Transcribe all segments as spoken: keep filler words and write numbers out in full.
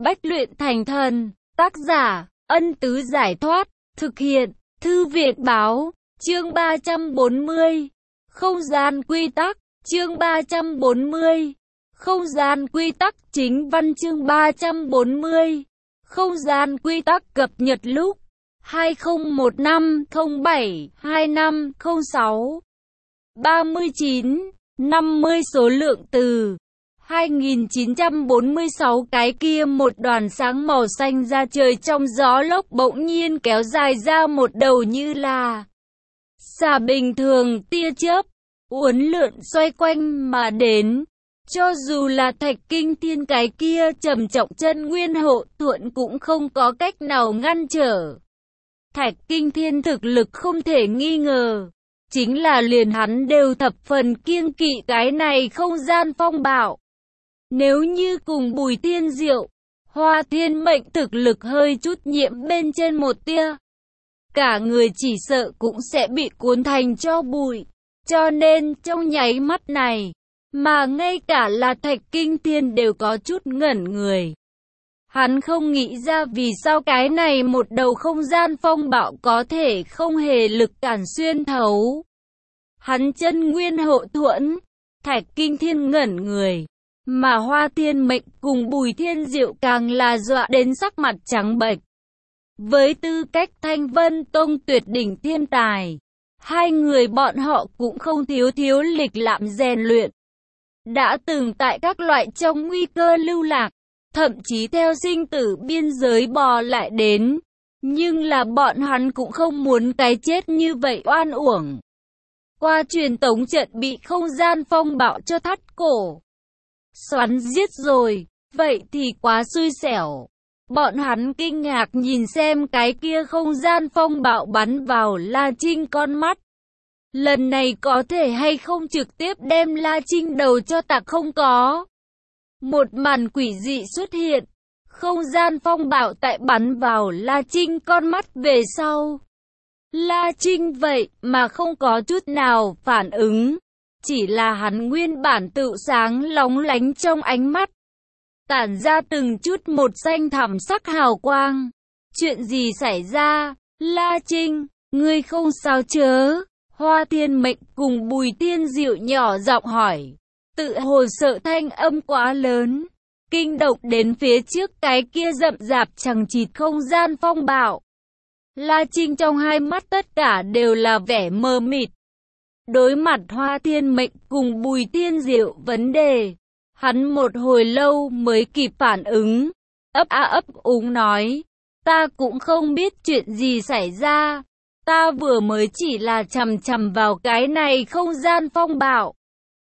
Bách luyện thành thần. Tác giả, Ân Tứ Giải Thoát. Thực hiện, Thư viện Báo. Chương ba trăm bốn mươi. Không gian quy tắc. Chương ba trăm bốn mươi. Không gian quy tắc. Chính văn chương ba trăm bốn mươi. Không gian quy tắc cập nhật lúc hai không một năm không bảy hai năm không sáu. ba mươi chín, năm mươi số lượng từ hai nghìn chín trăm bốn mươi sáu. Cái kia một đoàn sáng màu xanh ra trời trong gió lốc bỗng nhiên kéo dài ra một đầu như là xà bình thường, tia chớp uốn lượn xoay quanh mà đến. Cho dù là Thạch Kinh Thiên cái kia trầm trọng chân nguyên hộ thuận cũng không có cách nào ngăn trở. Thạch Kinh Thiên thực lực không thể nghi ngờ, chính là liền hắn đều thập phần kiêng kỵ cái này không gian phong bạo. Nếu như cùng Bùi Thiên Diệu, Hoa Thiên Mệnh thực lực hơi chút nhiễm bên trên một tia, cả người chỉ sợ cũng sẽ bị cuốn thành tro bụi. Cho nên trong nháy mắt này, mà ngay cả là Thạch Kinh Thiên đều có chút ngẩn người. Hắn không nghĩ ra vì sao cái này một đầu không gian phong bạo có thể không hề lực cản xuyên thấu. Hắn chân nguyên hộ thuẫn, Thạch Kinh Thiên ngẩn người, mà Hoa Thiên Mệnh cùng Bùi Thiên Diệu càng là dọa đến sắc mặt trắng bệch. Với tư cách Thanh Vân Tông tuyệt đỉnh thiên tài, hai người bọn họ cũng không thiếu thiếu lịch lãm rèn luyện. Đã từng tại các loại trong nguy cơ lưu lạc, thậm chí theo sinh tử biên giới bò lại đến. Nhưng là bọn hắn cũng không muốn cái chết như vậy oan uổng. Qua truyền tống trận bị không gian phong bạo cho thắt cổ, xoắn giết rồi, vậy thì quá xui xẻo. Bọn hắn kinh ngạc nhìn xem cái kia không gian phong bạo bắn vào La Trinh con mắt. Lần này có thể hay không trực tiếp đem La Trinh đầu cho tạc không có. Một màn quỷ dị xuất hiện, không gian phong bạo tại bắn vào La Trinh con mắt về sau. La Trinh vậy mà không có chút nào phản ứng, chỉ là hắn nguyên bản tự sáng lóng lánh trong ánh mắt, tản ra từng chút một xanh thẳm sắc hào quang. Chuyện gì xảy ra? La Trinh, ngươi không sao chớ? Hoa Thiên Mệnh cùng Bùi Thiên Diệu nhỏ giọng hỏi, tự hồ sợ thanh âm quá lớn, kinh động đến phía trước cái kia rậm rạp chằng chịt không gian phong bạo. La Trinh trong hai mắt tất cả đều là vẻ mờ mịt. Đối mặt Hoa Thiên Mệnh cùng Bùi Thiên Diệu vấn đề, hắn một hồi lâu mới kịp phản ứng, ấp a ấp úng nói, ta cũng không biết chuyện gì xảy ra. Ta vừa mới chỉ là chằm chằm vào cái này không gian phong bạo.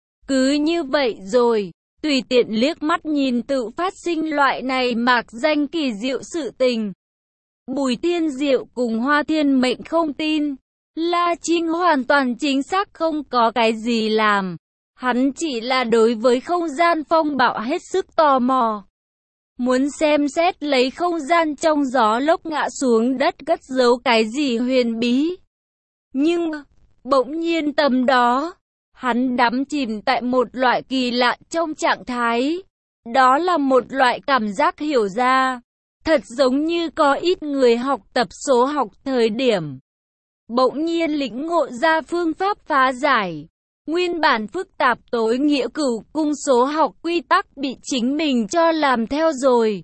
Cứ như vậy rồi, tùy tiện liếc mắt nhìn tự phát sinh loại này mạc danh kỳ diệu sự tình. Bùi Thiên Diệu cùng Hoa Thiên Mệnh không tin. La Trinh hoàn toàn chính xác không có cái gì làm. Hắn chỉ là đối với không gian phong bạo hết sức tò mò. Muốn xem xét lấy không gian trong gió lốc ngã xuống đất cất giấu cái gì huyền bí. Nhưng, bỗng nhiên tầm đó, hắn đắm chìm tại một loại kỳ lạ trong trạng thái. Đó là một loại cảm giác hiểu ra. Thật giống như có ít người học tập số học thời điểm. Bỗng nhiên lĩnh ngộ ra phương pháp phá giải. Nguyên bản phức tạp tối nghĩa cửu cung số học quy tắc bị chính mình cho làm theo rồi.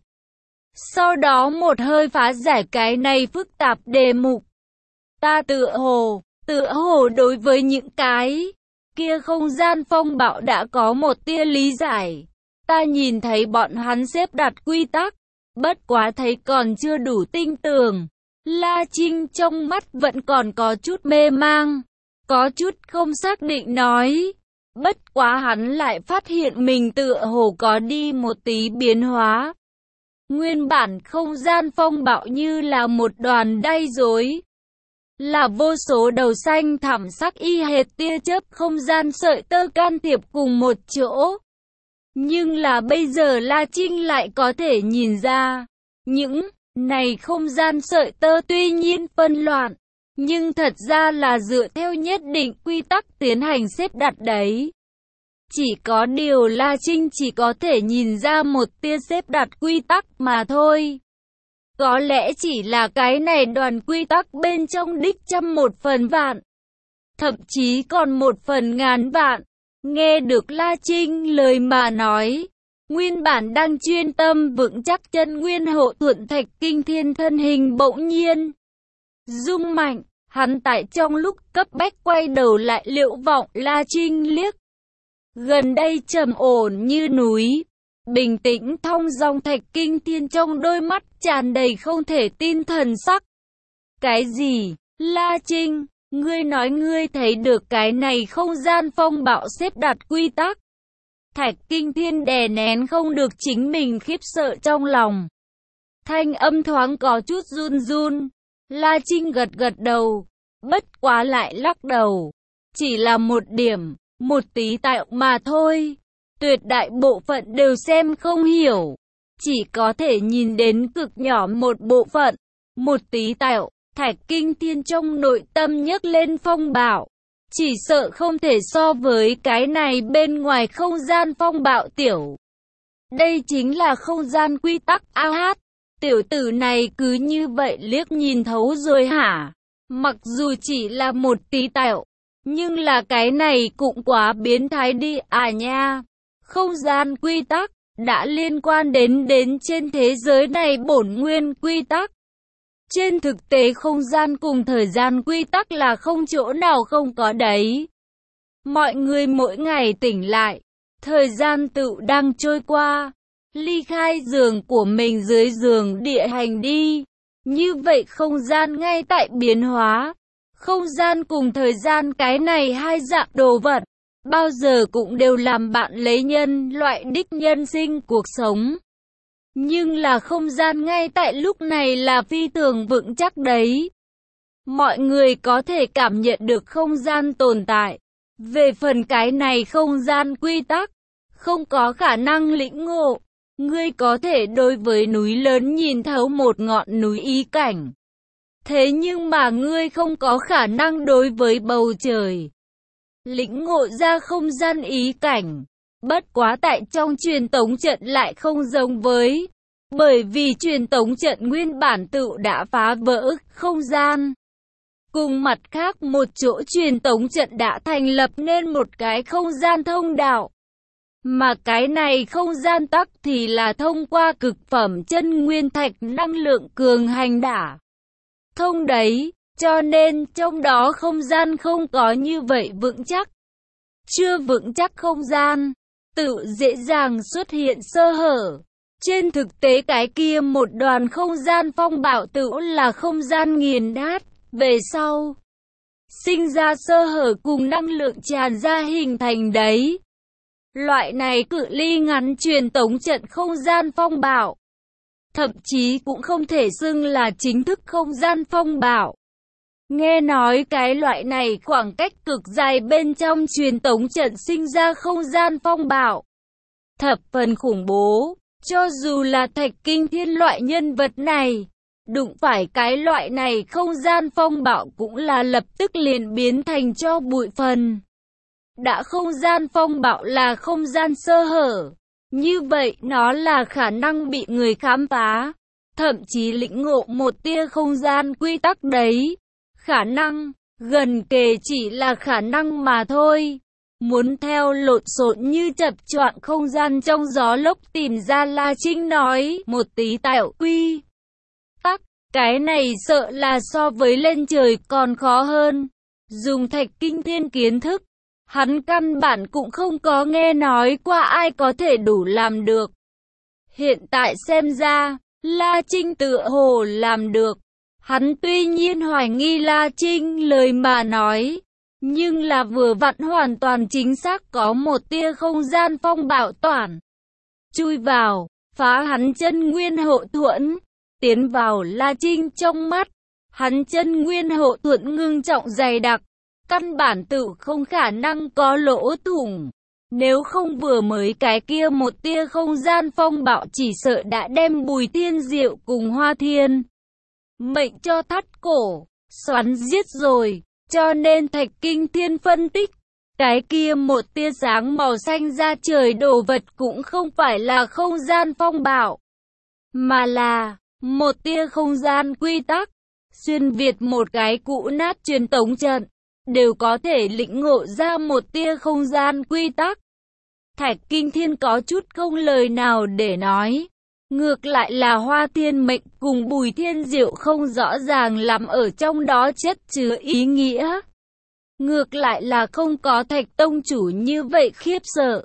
Sau đó một hơi phá giải cái này phức tạp đề mục. Ta tự hồ, tự hồ đối với những cái kia không gian phong bạo đã có một tia lý giải. Ta nhìn thấy bọn hắn xếp đặt quy tắc, bất quá thấy còn chưa đủ tinh tường. La Trinh trong mắt vẫn còn có chút mê mang, có chút không xác định nói. Bất quá hắn lại phát hiện mình tựa hồ có đi một tí biến hóa. Nguyên bản không gian phong bạo như là một đoàn đay rối, là vô số đầu xanh thẳm sắc y hệt tia chớp không gian sợi tơ can thiệp cùng một chỗ. Nhưng là bây giờ La Trinh lại có thể nhìn ra, những này không gian sợi tơ tuy nhiên phân loạn, nhưng thật ra là dựa theo nhất định quy tắc tiến hành xếp đặt đấy. Chỉ có điều La Trinh chỉ có thể nhìn ra một tia xếp đặt quy tắc mà thôi. Có lẽ chỉ là cái này đoàn quy tắc bên trong đích trăm một phần vạn. Thậm chí còn một phần ngàn vạn. Nghe được La Trinh lời mà nói. Nguyên bản đang chuyên tâm vững chắc chân nguyên hộ thuận Thạch Kinh Thiên thân hình bỗng nhiên rung mạnh, hắn tại trong lúc cấp bách quay đầu lại Liệu Vọng La Trinh liếc. Gần đây trầm ổn như núi, bình tĩnh thong dong Thạch Kinh Thiên trong đôi mắt tràn đầy không thể tin thần sắc. Cái gì? La Trinh, ngươi nói ngươi thấy được cái này không gian phong bạo xếp đặt quy tắc? Thạch Kinh Thiên đè nén không được chính mình khiếp sợ trong lòng. Thanh âm thoáng có chút run run. La Trinh gật gật đầu, bất quá lại lắc đầu. Chỉ là một điểm, một tí tạo mà thôi. Tuyệt đại bộ phận đều xem không hiểu. Chỉ có thể nhìn đến cực nhỏ một bộ phận, một tí tạo. Thạch Kinh Thiên trong nội tâm nhấc lên phong bạo. Chỉ sợ không thể so với cái này bên ngoài không gian phong bạo tiểu. Đây chính là không gian quy tắc a hát. Tiểu tử này cứ như vậy liếc nhìn thấu rồi hả? Mặc dù chỉ là một tí tạo, nhưng là cái này cũng quá biến thái đi à nha. Không gian quy tắc đã liên quan đến đến trên thế giới này bổn nguyên quy tắc. Trên thực tế không gian cùng thời gian quy tắc là không chỗ nào không có đấy. Mọi người mỗi ngày tỉnh lại, thời gian tự đang trôi qua, ly khai giường của mình dưới giường địa hành đi. Như vậy không gian ngay tại biến hóa. Không gian cùng thời gian cái này hai dạng đồ vật, bao giờ cũng đều làm bạn lấy nhân loại đích nhân sinh cuộc sống. Nhưng là không gian ngay tại lúc này là phi thường vững chắc đấy. Mọi người có thể cảm nhận được không gian tồn tại. Về phần cái này không gian quy tắc, không có khả năng lĩnh ngộ. Ngươi có thể đối với núi lớn nhìn thấu một ngọn núi ý cảnh. Thế nhưng mà ngươi không có khả năng đối với bầu trời lĩnh ngộ ra không gian ý cảnh. Bất quá tại trong truyền tống trận lại không giống với. Bởi vì truyền tống trận nguyên bản tự đã phá vỡ không gian. Cùng mặt khác một chỗ truyền tống trận đã thành lập nên một cái không gian thông đạo. Mà cái này không gian tắc thì là thông qua cực phẩm chân nguyên thạch năng lượng cường hành đả thông đấy, cho nên trong đó không gian không có như vậy vững chắc. Chưa vững chắc không gian, tự dễ dàng xuất hiện sơ hở. Trên thực tế cái kia một đoàn không gian phong bạo tự là không gian nghiền nát, về sau sinh ra sơ hở cùng năng lượng tràn ra hình thành đấy. Loại này cự ly ngắn truyền tống trận không gian phong bạo, thậm chí cũng không thể xưng là chính thức không gian phong bạo. Nghe nói cái loại này khoảng cách cực dài bên trong truyền tống trận sinh ra không gian phong bạo, thập phần khủng bố. Cho dù là Thạch Kinh Thiên loại nhân vật này, đụng phải cái loại này không gian phong bạo cũng là lập tức liền biến thành cho bụi phần. Đã không gian phong bạo là không gian sơ hở, như vậy nó là khả năng bị người khám phá, thậm chí lĩnh ngộ một tia không gian quy tắc đấy. Khả năng, gần kề chỉ là khả năng mà thôi. Muốn theo lộn xộn như chập choạng không gian trong gió lốc tìm ra La Trinh nói một tí tạo quy tắc, cái này sợ là so với lên trời còn khó hơn. Dùng Thạch Kinh Thiên kiến thức, hắn căn bản cũng không có nghe nói qua ai có thể đủ làm được. Hiện tại xem ra, La Trinh tựa hồ làm được. Hắn tuy nhiên hoài nghi La Trinh lời mà nói, nhưng là vừa vặn hoàn toàn chính xác có một tia không gian phong bạo toàn chui vào, phá hắn chân nguyên hộ thuẫn, tiến vào La Trinh trong mắt. Hắn chân nguyên hộ thuẫn ngưng trọng dày đặc, căn bản tự không khả năng có lỗ thủng. Nếu không vừa mới cái kia một tia không gian phong bạo chỉ sợ đã đem Bùi Thiên Diệu cùng Hoa Thiên mệnh cho thắt cổ, xoắn giết rồi. Cho nên Thạch Kinh Thiên phân tích, Cái kia một tia sáng màu xanh da trời đồ vật cũng không phải là không gian phong bạo, mà là một tia không gian quy tắc. Xuyên việt một cái cũ nát truyền tống trận, đều có thể lĩnh ngộ ra một tia không gian quy tắc. Thạch Kinh Thiên có chút không lời nào để nói. Ngược lại là Hoa Thiên Mệnh cùng Bùi Thiên Diệu không rõ ràng lắm ở trong đó chất chứa ý nghĩa. Ngược lại là không có Thạch Tông Chủ như vậy khiếp sợ.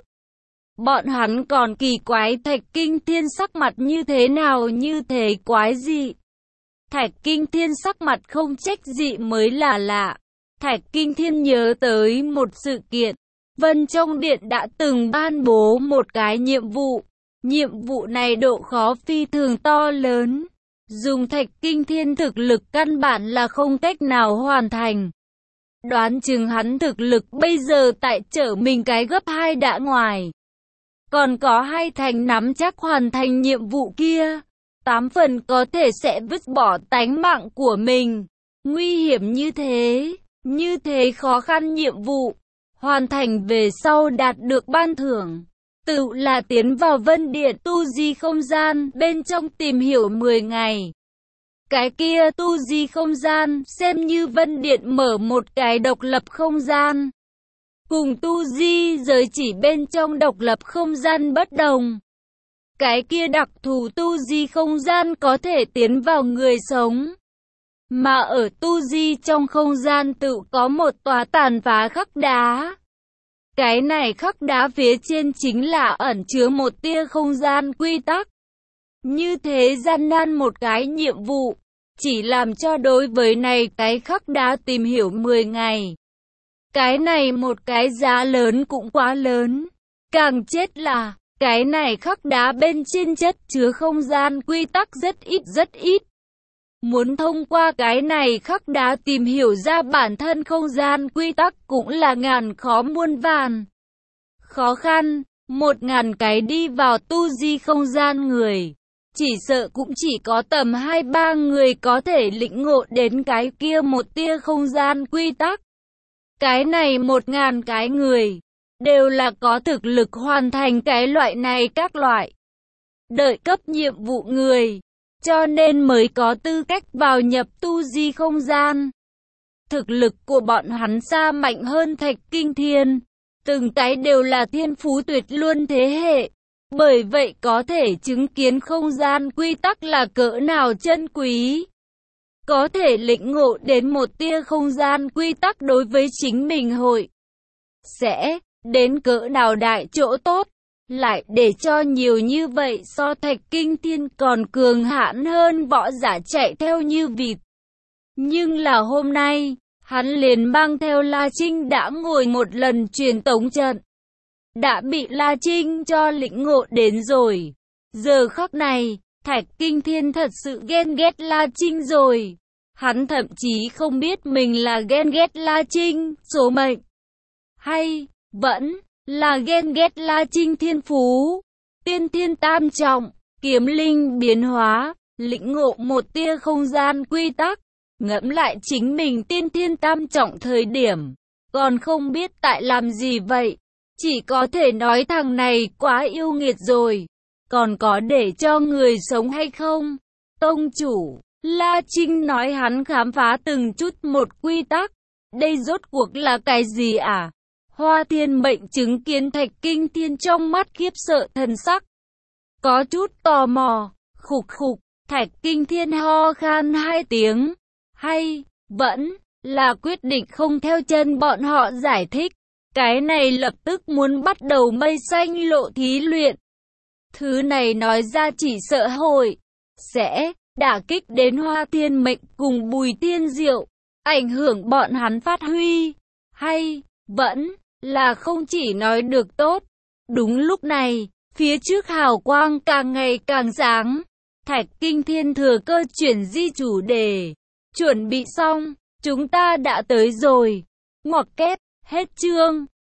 Bọn hắn còn kỳ quái Thạch Kinh Thiên sắc mặt như thế nào như thế quái dị. Thạch Kinh Thiên sắc mặt không trách dị mới là lạ. Thạch Kinh Thiên nhớ tới một sự kiện. Vân trong điện đã từng ban bố một cái nhiệm vụ. Nhiệm vụ này độ khó phi thường to lớn. Dùng Thạch Kinh Thiên thực lực căn bản là không cách nào hoàn thành. Đoán chừng hắn thực lực bây giờ tại trở mình cái gấp hai đã ngoài. Còn có hai thành nắm chắc hoàn thành nhiệm vụ kia. Tám phần có thể sẽ vứt bỏ tánh mạng của mình. Nguy hiểm như thế, như thế khó khăn nhiệm vụ. Hoàn thành về sau đạt được ban thưởng. Tự là tiến vào Vân Điện tu di không gian bên trong tìm hiểu mười ngày. Cái kia tu di không gian xem như Vân Điện mở một cái độc lập không gian. Cùng tu di giới chỉ bên trong độc lập không gian bất đồng. Cái kia đặc thù tu di không gian có thể tiến vào người sống. Mà ở tu di trong không gian tự có một tòa tàn phá khắc đá. Cái này khắc đá phía trên chính là ẩn chứa một tia không gian quy tắc. Như thế gian nan một cái nhiệm vụ, chỉ làm cho đối với này cái khắc đá tìm hiểu mười ngày. Cái này một cái giá lớn cũng quá lớn. Càng chết là, cái này khắc đá bên trên chất chứa không gian quy tắc rất ít rất ít. Muốn thông qua cái này khắc đá tìm hiểu ra bản thân không gian quy tắc cũng là ngàn khó muôn vàn. Khó khăn, một ngàn cái đi vào tu di không gian người. Chỉ sợ cũng chỉ có tầm hai ba người có thể lĩnh ngộ đến cái kia một tia không gian quy tắc. Cái này một ngàn cái người, đều là có thực lực hoàn thành cái loại này các loại. Đợi cấp nhiệm vụ người. Cho nên mới có tư cách vào nhập tu di không gian. Thực lực của bọn hắn xa mạnh hơn Thạch Kinh Thiên. Từng cái đều là thiên phú tuyệt luân thế hệ. Bởi vậy có thể chứng kiến không gian quy tắc là cỡ nào chân quý. Có thể lĩnh ngộ đến một tia không gian quy tắc đối với chính mình hội. Sẽ đến cỡ nào đại chỗ tốt. Lại để cho nhiều như vậy so Thạch Kinh Thiên còn cường hãn hơn võ giả chạy theo như vịt. Nhưng là hôm nay, hắn liền mang theo La Trinh đã ngồi một lần truyền tống trận. Đã bị La Trinh cho lĩnh ngộ đến rồi. Giờ khắc này, Thạch Kinh Thiên thật sự ghen ghét La Trinh rồi. Hắn thậm chí không biết mình là ghen ghét La Trinh, số mệnh. Hay, vẫn là ghen ghét La Trinh thiên phú. Tiên thiên tam trọng, kiếm linh biến hóa, lĩnh ngộ một tia không gian quy tắc. Ngẫm lại chính mình tiên thiên tam trọng thời điểm, còn không biết tại làm gì vậy. Chỉ có thể nói thằng này quá yêu nghiệt rồi. Còn có để cho người sống hay không? Tông chủ, La Trinh nói hắn khám phá từng chút một quy tắc. Đây rốt cuộc là cái gì à? Hoa Thiên Mệnh chứng kiến Thạch Kinh Thiên trong mắt khiếp sợ thần sắc. Có chút tò mò, khục khục, Thạch Kinh Thiên ho khan hai tiếng. Hay, vẫn là quyết định không theo chân bọn họ giải thích. Cái này lập tức muốn bắt đầu mây xanh lộ thí luyện. Thứ này nói ra chỉ sợ hội sẽ đả kích đến Hoa Thiên Mệnh cùng Bùi Thiên Diệu, ảnh hưởng bọn hắn phát huy. Hay, vẫn là không chỉ nói được tốt. Đúng lúc này, phía trước hào quang càng ngày càng sáng. Thạch Kinh Thiên thừa cơ chuyển di chủ đề. Chuẩn bị xong, chúng ta đã tới rồi. Ngoặc kép, hết chương.